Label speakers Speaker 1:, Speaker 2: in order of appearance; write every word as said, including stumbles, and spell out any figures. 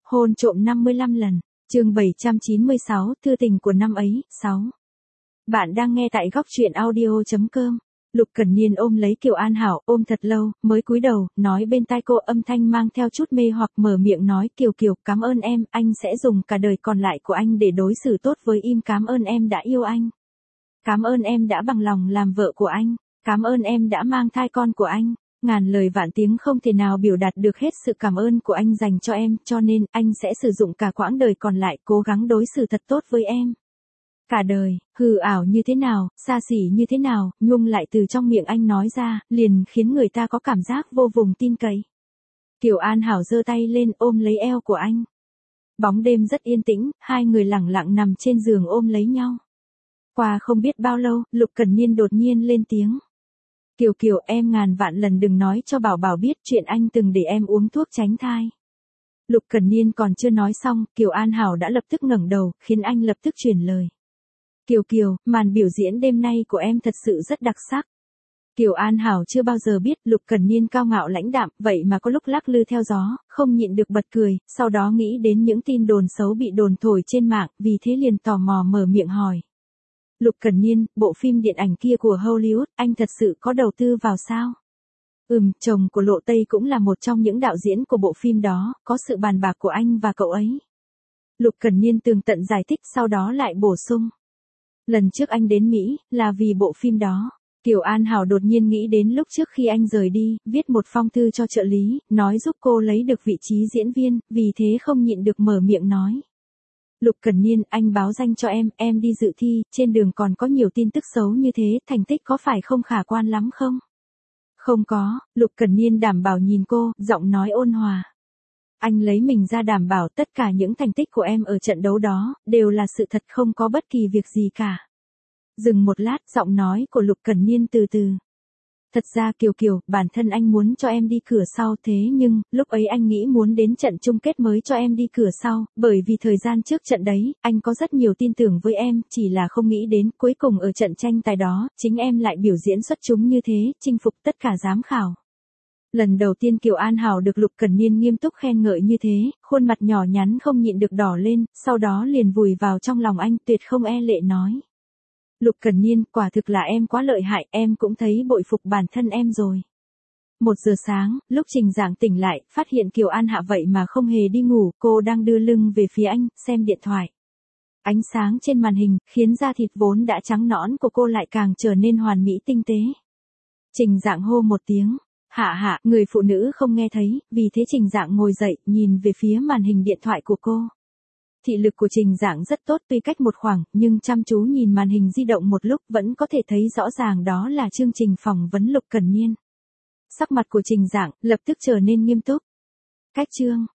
Speaker 1: Hôn trộm năm mươi lăm lần. Chương bảy trăm chín mươi sáu, thư tình của năm ấy, sáu. Bạn đang nghe tại góc truyện audio chấm com. Lục Cẩn Niên ôm lấy Kiều An Hảo, ôm thật lâu, mới cúi đầu, nói bên tai cô, âm thanh mang theo chút mê hoặc, mở miệng nói, Kiều Kiều, cảm ơn em, anh sẽ dùng cả đời còn lại của anh để đối xử tốt với em, cảm ơn em đã yêu anh. Cảm ơn em đã bằng lòng làm vợ của anh. Cảm ơn em đã mang thai con của anh. Ngàn lời vạn tiếng không thể nào biểu đạt được hết sự cảm ơn của anh dành cho em, cho nên, anh sẽ sử dụng cả quãng đời còn lại, cố gắng đối xử thật tốt với em. Cả đời, hư ảo như thế nào, xa xỉ như thế nào, nhung lại từ trong miệng anh nói ra, liền khiến người ta có cảm giác vô vùng tin cậy. Kiều An Hảo giơ tay lên ôm lấy eo của anh. Bóng đêm rất yên tĩnh, hai người lẳng lặng nằm trên giường ôm lấy nhau. Qua không biết bao lâu, Lục Cẩn Niên đột nhiên lên tiếng. Kiều Kiều, em ngàn vạn lần đừng nói cho Bảo Bảo biết chuyện anh từng để em uống thuốc tránh thai. Lục Cẩn Niên còn chưa nói xong, Kiều An Hảo đã lập tức ngẩng đầu, khiến anh lập tức truyền lời. Kiều Kiều, màn biểu diễn đêm nay của em thật sự rất đặc sắc. Kiều An Hảo chưa bao giờ biết Lục Cẩn Niên cao ngạo lãnh đạm, vậy mà có lúc lắc lư theo gió, không nhịn được bật cười, sau đó nghĩ đến những tin đồn xấu bị đồn thổi trên mạng, vì thế liền tò mò mở miệng hỏi. Lục Cẩn Niên, bộ phim điện ảnh kia của Hollywood, anh thật sự có đầu tư vào sao? Ừm, chồng của Lộ Tây cũng là một trong những đạo diễn của bộ phim đó, có sự bàn bạc của anh và cậu ấy. Lục Cẩn Niên tường tận giải thích, sau đó lại bổ sung. Lần trước anh đến Mỹ, là vì bộ phim đó. Kiều An Hảo đột nhiên nghĩ đến lúc trước khi anh rời đi, viết một phong thư cho trợ lý, nói giúp cô lấy được vị trí diễn viên, vì thế không nhịn được mở miệng nói. Lục Cẩn Niên, anh báo danh cho em, em đi dự thi, trên đường còn có nhiều tin tức xấu như thế, thành tích có phải không khả quan lắm không? Không có, Lục Cẩn Niên đảm bảo nhìn cô, giọng nói ôn hòa. Anh lấy mình ra đảm bảo tất cả những thành tích của em ở trận đấu đó, đều là sự thật, không có bất kỳ việc gì cả. Dừng một lát, giọng nói của Lục Cẩn Niên từ từ. Thật ra Kiều Kiều, bản thân anh muốn cho em đi cửa sau, thế nhưng, lúc ấy anh nghĩ muốn đến trận chung kết mới cho em đi cửa sau, bởi vì thời gian trước trận đấy, anh có rất nhiều tin tưởng với em, chỉ là không nghĩ đến, cuối cùng ở trận tranh tài đó, chính em lại biểu diễn xuất chúng như thế, chinh phục tất cả giám khảo. Lần đầu tiên Kiều An Hảo được Lục Cẩn Niên nghiêm túc khen ngợi như thế, khuôn mặt nhỏ nhắn không nhịn được đỏ lên, sau đó liền vùi vào trong lòng anh, tuyệt không e lệ nói. Lục Cẩn Niên, quả thực là em quá lợi hại, em cũng thấy bội phục bản thân em rồi. Một giờ sáng, lúc Trình Giảng tỉnh lại, phát hiện Kiều An Hạ vậy mà không hề đi ngủ, cô đang đưa lưng về phía anh, xem điện thoại. Ánh sáng trên màn hình, khiến da thịt vốn đã trắng nõn của cô lại càng trở nên hoàn mỹ tinh tế. Trình Giảng hô một tiếng. Hạ hạ, người phụ nữ không nghe thấy, vì thế Trình Giảng ngồi dậy, nhìn về phía màn hình điện thoại của cô. Thị lực của Trình Giảng rất tốt, tuy cách một khoảng, nhưng chăm chú nhìn màn hình di động một lúc vẫn có thể thấy rõ ràng đó là chương trình phỏng vấn Lục Cẩn Niên. Sắc mặt của Trình Giảng lập tức trở nên nghiêm túc. Cách chương,